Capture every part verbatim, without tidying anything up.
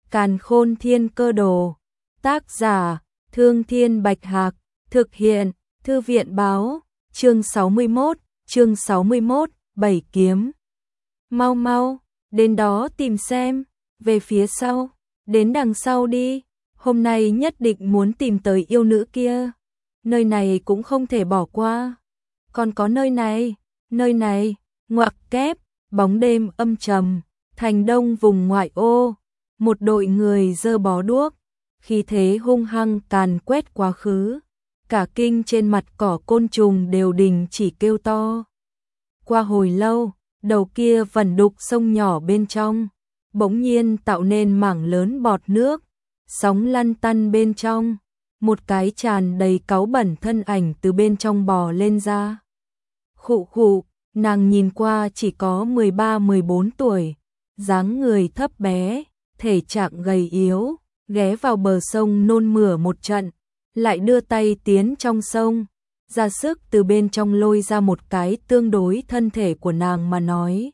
Càn Khôn Thiên Cơ Đồ. Tác giả: Thương Thiên Bạch Hạc. Thực hiện: Thư viện báo. Chương sáu mươi mốt, chương sáu mươi mốt, Bảy Kiếm. Mau mau, đến đó tìm xem, về phía sau, đến đằng sau đi, hôm nay nhất định muốn tìm tới yêu nữ kia. Nơi này cũng không thể bỏ qua. Còn có nơi này, nơi này, ngoặc kép, bóng đêm âm trầm, thành đông vùng ngoại ô, một đội người giơ bó đuốc, khí thế hung hăng càn quét quá khứ. Cả kinh trên mặt cỏ côn trùng đều đình chỉ kêu to. Qua hồi lâu, đầu kia vẩn đục sông nhỏ bên trong, bỗng nhiên tạo nên mảng lớn bọt nước, sóng lăn tăn bên trong, một cái tràn đầy cáu bẩn thân ảnh từ bên trong bò lên ra. Khụ khụ, nàng nhìn qua chỉ có mười ba mười bốn tuổi, dáng người thấp bé, thể trạng gầy yếu, ghé vào bờ sông nôn mửa một trận, lại đưa tay tiến trong sông, ra sức từ bên trong lôi ra một cái tương đối thân thể của nàng mà nói.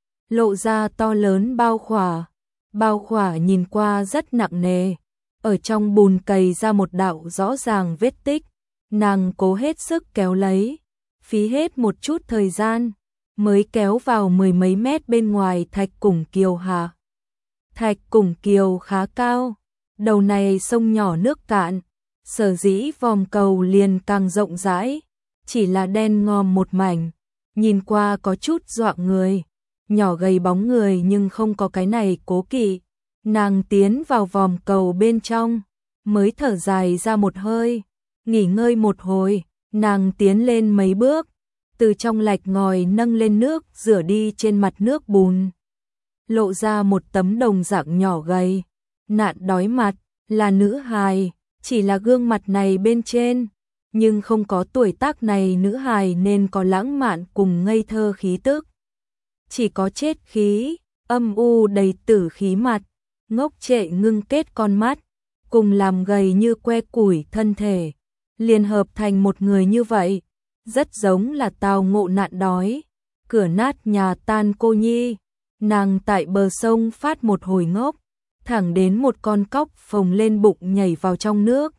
Lộ ra to lớn bao khỏa, bao khỏa nhìn qua rất nặng nề, ở trong bùn cày ra một đạo rõ ràng vết tích, nàng cố hết sức kéo lấy, phí hết một chút thời gian, mới kéo vào mười mấy mét bên ngoài thạch củng kiều hạ. Thạch củng kiều khá cao, đầu này sông nhỏ nước cạn, sở dĩ vòm cầu liền càng rộng rãi, chỉ là đen ngòm một mảnh, nhìn qua có chút dọa người, nhỏ gầy bóng người nhưng không có cái này cố kỵ. Nàng tiến vào vòm cầu bên trong, mới thở dài ra một hơi, nghỉ ngơi một hồi, nàng tiến lên mấy bước, từ trong lạch ngòi nâng lên nước rửa đi trên mặt nước bùn. Lộ ra một tấm đồng dạng nhỏ gầy, nạn đói mặt, là nữ hài, chỉ là gương mặt này bên trên, nhưng không có tuổi tác này nữ hài nên có lãng mạn cùng ngây thơ khí tức. Chỉ có chết khí, âm u đầy tử khí mặt, ngốc trệ ngưng kết con mắt, cùng làm gầy như que củi thân thể, liền hợp thành một người như vậy, rất giống là tao ngộ nạn đói, cửa nát nhà tan cô nhi. Nàng tại bờ sông phát một hồi ngốc, thẳng đến một con cóc phồng lên bụng nhảy vào trong nước.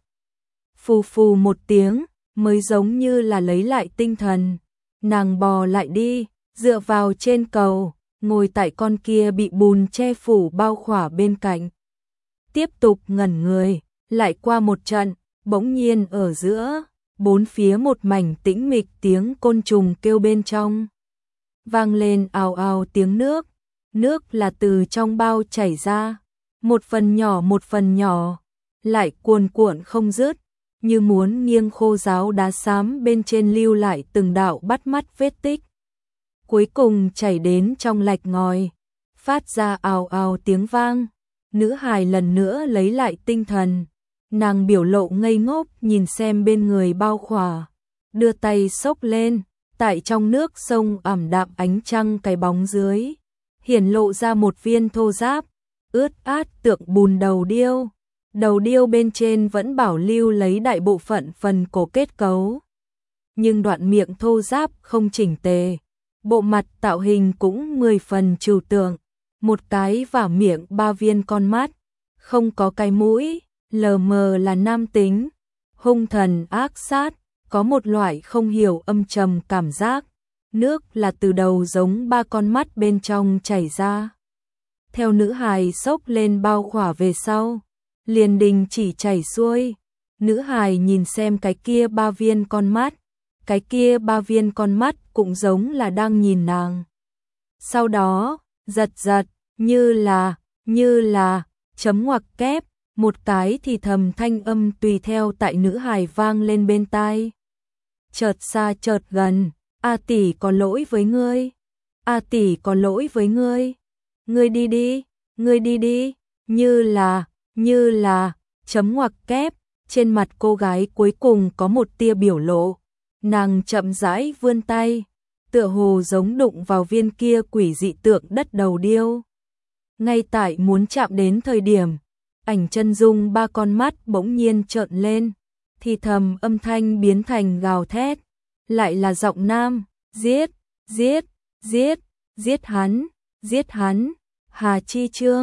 Phù phù một tiếng, mới giống như là lấy lại tinh thần. Nàng bò lại đi, dựa vào trên cầu, ngồi tại con kia bị bùn che phủ bao khỏa bên cạnh. Tiếp tục ngẩn người, lại qua một trận, bỗng nhiên ở giữa, bốn phía một mảnh tĩnh mịch tiếng côn trùng kêu bên trong. Vang lên ào ào tiếng nước, nước là từ trong bao chảy ra, một phần nhỏ một phần nhỏ, lại cuồn cuộn không dứt, như muốn nghiêng khô ráo đá xám bên trên lưu lại từng đạo bắt mắt vết tích. Cuối cùng chảy đến trong lạch ngòi, phát ra ào ào tiếng vang. Nữ hài lần nữa lấy lại tinh thần, nàng biểu lộ ngây ngốc nhìn xem bên người bao khỏa, đưa tay xốc lên, tại trong nước sông ảm đạm ánh trăng cái bóng dưới, hiển lộ ra một viên thô ráp, ướt át tượng bùn đầu điêu. Đầu điêu bên trên vẫn bảo lưu lấy đại bộ phận phần cổ kết cấu, nhưng đoạn miệng thô ráp không chỉnh tề, bộ mặt tạo hình cũng mười phần trừu tượng, một cái và miệng ba viên con mắt, không có cái mũi, lờ mờ là nam tính, hung thần ác sát, có một loại không hiểu âm trầm cảm giác, nước là từ đầu giống ba con mắt bên trong chảy ra. Theo nữ hài xốc lên bao khỏa về sau, liền đình chỉ chảy xuôi, nữ hài nhìn xem cái kia ba viên con mắt, cái kia ba viên con mắt cũng giống là đang nhìn nàng. Sau đó, giật giật, như là, như là, chấm ngoặc kép, một cái thì thầm thanh âm tùy theo tại nữ hài vang lên bên tai. Chợt xa chợt gần, A tỷ có lỗi với ngươi, A tỷ có lỗi với ngươi, ngươi đi đi, ngươi đi đi, như là, như là, chấm ngoặc kép, trên mặt cô gái cuối cùng có một tia biểu lộ, nàng chậm rãi vươn tay, tựa hồ giống đụng vào viên kia quỷ dị tượng đất đầu điêu. Ngay tại muốn chạm đến thời điểm, ảnh chân dung ba con mắt bỗng nhiên trợn lên, thì thầm âm thanh biến thành gào thét, lại là giọng nam, giết, giết, giết, giết hắn, giết hắn, Hà Chi Trương,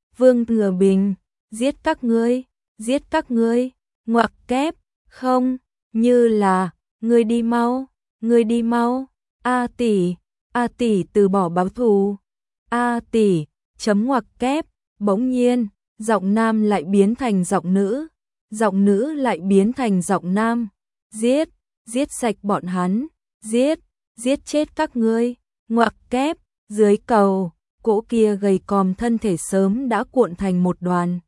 Vương Thừa Bình, giết các ngươi, giết các ngươi, ngoặc kép, không, như là, ngươi đi mau, ngươi đi mau, A tỷ, A tỷ từ bỏ báo thù, A tỷ, chấm ngoặc kép, bỗng nhiên, giọng nam lại biến thành giọng nữ, giọng nữ lại biến thành giọng nam, giết, giết sạch bọn hắn, giết, giết chết các ngươi, ngoặc kép, dưới cầu, cỗ kia gầy còm thân thể sớm đã cuộn thành một đoàn.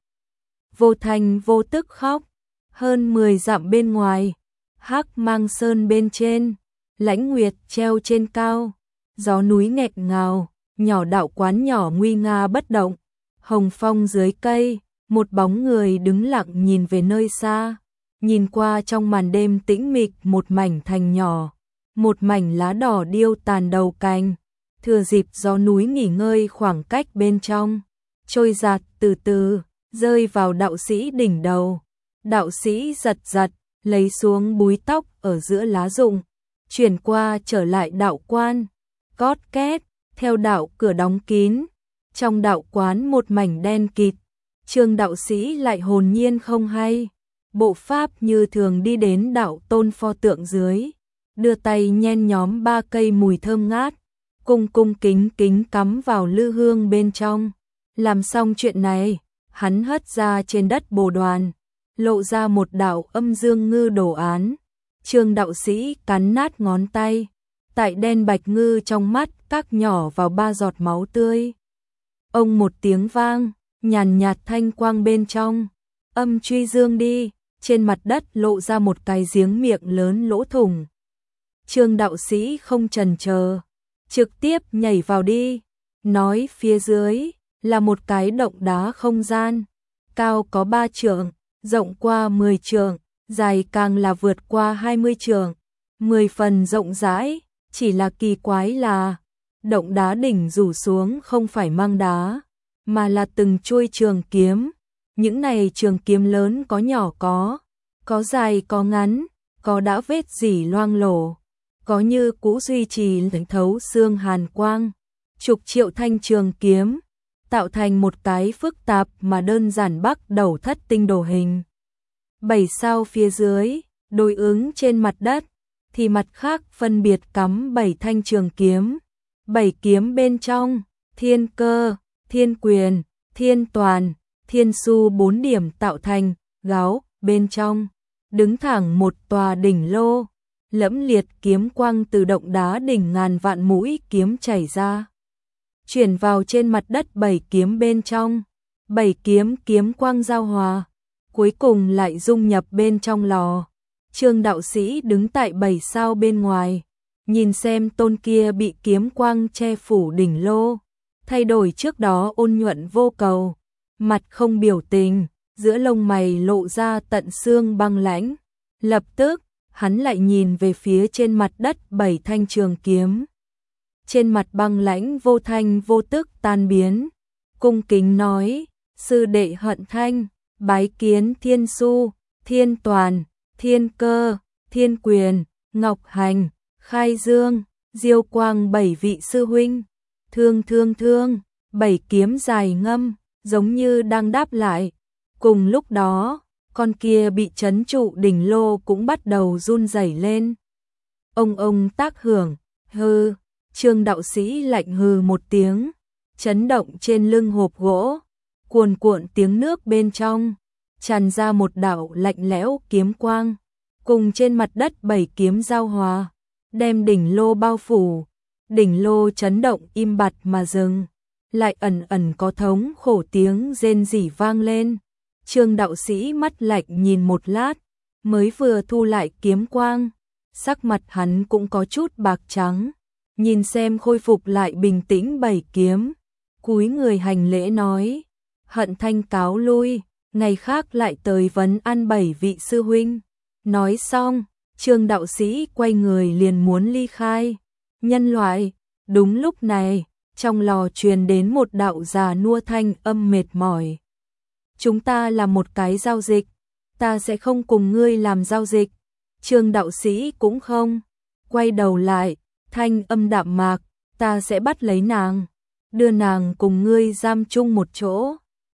Vô thành vô tức khóc, hơn mười dặm bên ngoài, Hắc Mang Sơn bên trên, Lãnh Nguyệt treo trên cao, gió núi nghẹt ngào, nhỏ đạo quán nhỏ nguy nga bất động, hồng phong dưới cây, một bóng người đứng lặng nhìn về nơi xa, nhìn qua trong màn đêm tĩnh mịch một mảnh thành nhỏ, một mảnh lá đỏ điêu tàn đầu cành, thừa dịp gió núi nghỉ ngơi khoảng cách bên trong, trôi giạt từ từ, rơi vào đạo sĩ đỉnh đầu. Đạo sĩ giật giật, lấy xuống búi tóc ở giữa lá rụng, chuyển qua trở lại đạo quan, cót két, theo đạo cửa đóng kín, trong đạo quán một mảnh đen kịt, Trương đạo sĩ lại hồn nhiên không hay, bộ pháp như thường đi đến đạo tôn pho tượng dưới, đưa tay nhen nhóm ba cây mùi thơm ngát, cung cung kính kính cắm vào lư hương bên trong. Làm xong chuyện này, hắn hất ra trên đất bồ đoàn, lộ ra một đạo âm dương ngư đồ án. Trương đạo sĩ cắn nát ngón tay, tại đen bạch ngư trong mắt các nhỏ vào ba giọt máu tươi. Ông một tiếng vang, nhàn nhạt thanh quang bên trong, âm truy dương đi, trên mặt đất lộ ra một cái giếng miệng lớn lỗ thủng. Trương đạo sĩ không chần chờ, trực tiếp nhảy vào đi, nói phía dưới là một cái động đá không gian, cao có ba trượng, rộng qua mười trượng, dài càng là vượt qua hai mươi trượng, mười phần rộng rãi, chỉ là kỳ quái là động đá đỉnh rủ xuống không phải mang đá, mà là từng chuôi trường kiếm. Những này trường kiếm lớn có nhỏ có, có dài có ngắn, có đã vết rỉ loang lổ, có như cũ duy trì thấu xương hàn quang. Chục triệu thanh trường kiếm, tạo thành một cái phức tạp mà đơn giản bắc đầu thất tinh đồ hình. Bảy sao phía dưới, đối ứng trên mặt đất, thì mặt khác phân biệt cắm bảy thanh trường kiếm. Bảy kiếm bên trong, thiên cơ, thiên quyền, thiên toàn, thiên su bốn điểm tạo thành, gáo, bên trong, đứng thẳng một tòa đỉnh lô, lẫm liệt kiếm quang từ động đá đỉnh ngàn vạn mũi kiếm chảy ra. Chuyển vào trên mặt đất bảy kiếm bên trong, bảy kiếm kiếm quang giao hòa, cuối cùng lại dung nhập bên trong lò. Trương đạo sĩ đứng tại bảy sao bên ngoài, nhìn xem tôn kia bị kiếm quang che phủ đỉnh lô, thay đổi trước đó ôn nhuận vô cầu, mặt không biểu tình, giữa lông mày lộ ra tận xương băng lãnh. Lập tức, hắn lại nhìn về phía trên mặt đất bảy thanh trường kiếm. Trên mặt băng lãnh vô thanh vô tức tan biến, cung kính nói, sư đệ Hận Thanh, bái kiến thiên su, thiên toàn, thiên cơ, thiên quyền, ngọc hành, khai dương, diêu quang bảy vị sư huynh. Thương thương thương, bảy kiếm dài ngâm, giống như đang đáp lại. Cùng lúc đó, con kia bị trấn trụ đỉnh lô cũng bắt đầu run rẩy lên. Ông ông tác hưởng, hư, Trương đạo sĩ lạnh hừ một tiếng, chấn động trên lưng hộp gỗ, cuồn cuộn tiếng nước bên trong, tràn ra một đạo lạnh lẽo kiếm quang, cùng trên mặt đất bảy kiếm giao hòa, đem đỉnh lô bao phủ. Đỉnh lô chấn động im bặt mà dừng, lại ẩn ẩn có thống khổ tiếng rên rỉ vang lên. Trương đạo sĩ mắt lạnh nhìn một lát, mới vừa thu lại kiếm quang, sắc mặt hắn cũng có chút bạc trắng, nhìn xem khôi phục lại bình tĩnh bảy kiếm, cúi người hành lễ nói, Hận Thanh cáo lui, ngày khác lại tới vấn ăn bảy vị sư huynh. Nói xong, Trương đạo sĩ quay người liền muốn ly khai. Nhân loại, đúng lúc này, trong lò truyền đến một đạo già nua thanh âm mệt mỏi. Chúng ta là một cái giao dịch, ta sẽ không cùng ngươi làm giao dịch. Trương đạo sĩ cũng không, quay đầu lại, thanh âm đạm mạc, ta sẽ bắt lấy nàng, đưa nàng cùng ngươi giam chung một chỗ.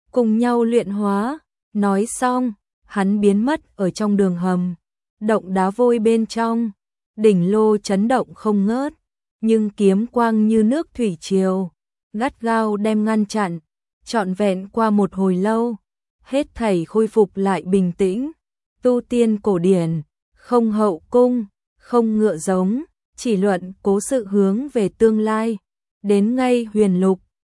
cùng nhau luyện hóa. Nói xong, hắn biến mất ở trong đường hầm, động đá vôi bên trong, đỉnh lô chấn động không ngớt, nhưng kiếm quang như nước thủy triều, gắt gao đem ngăn chặn, trọn vẹn qua một hồi lâu, hết thảy khôi phục lại bình tĩnh. Tu tiên cổ điển, không hậu cung, không ngựa giống, chỉ luận cố sự hướng về tương lai, đến ngay huyền lục,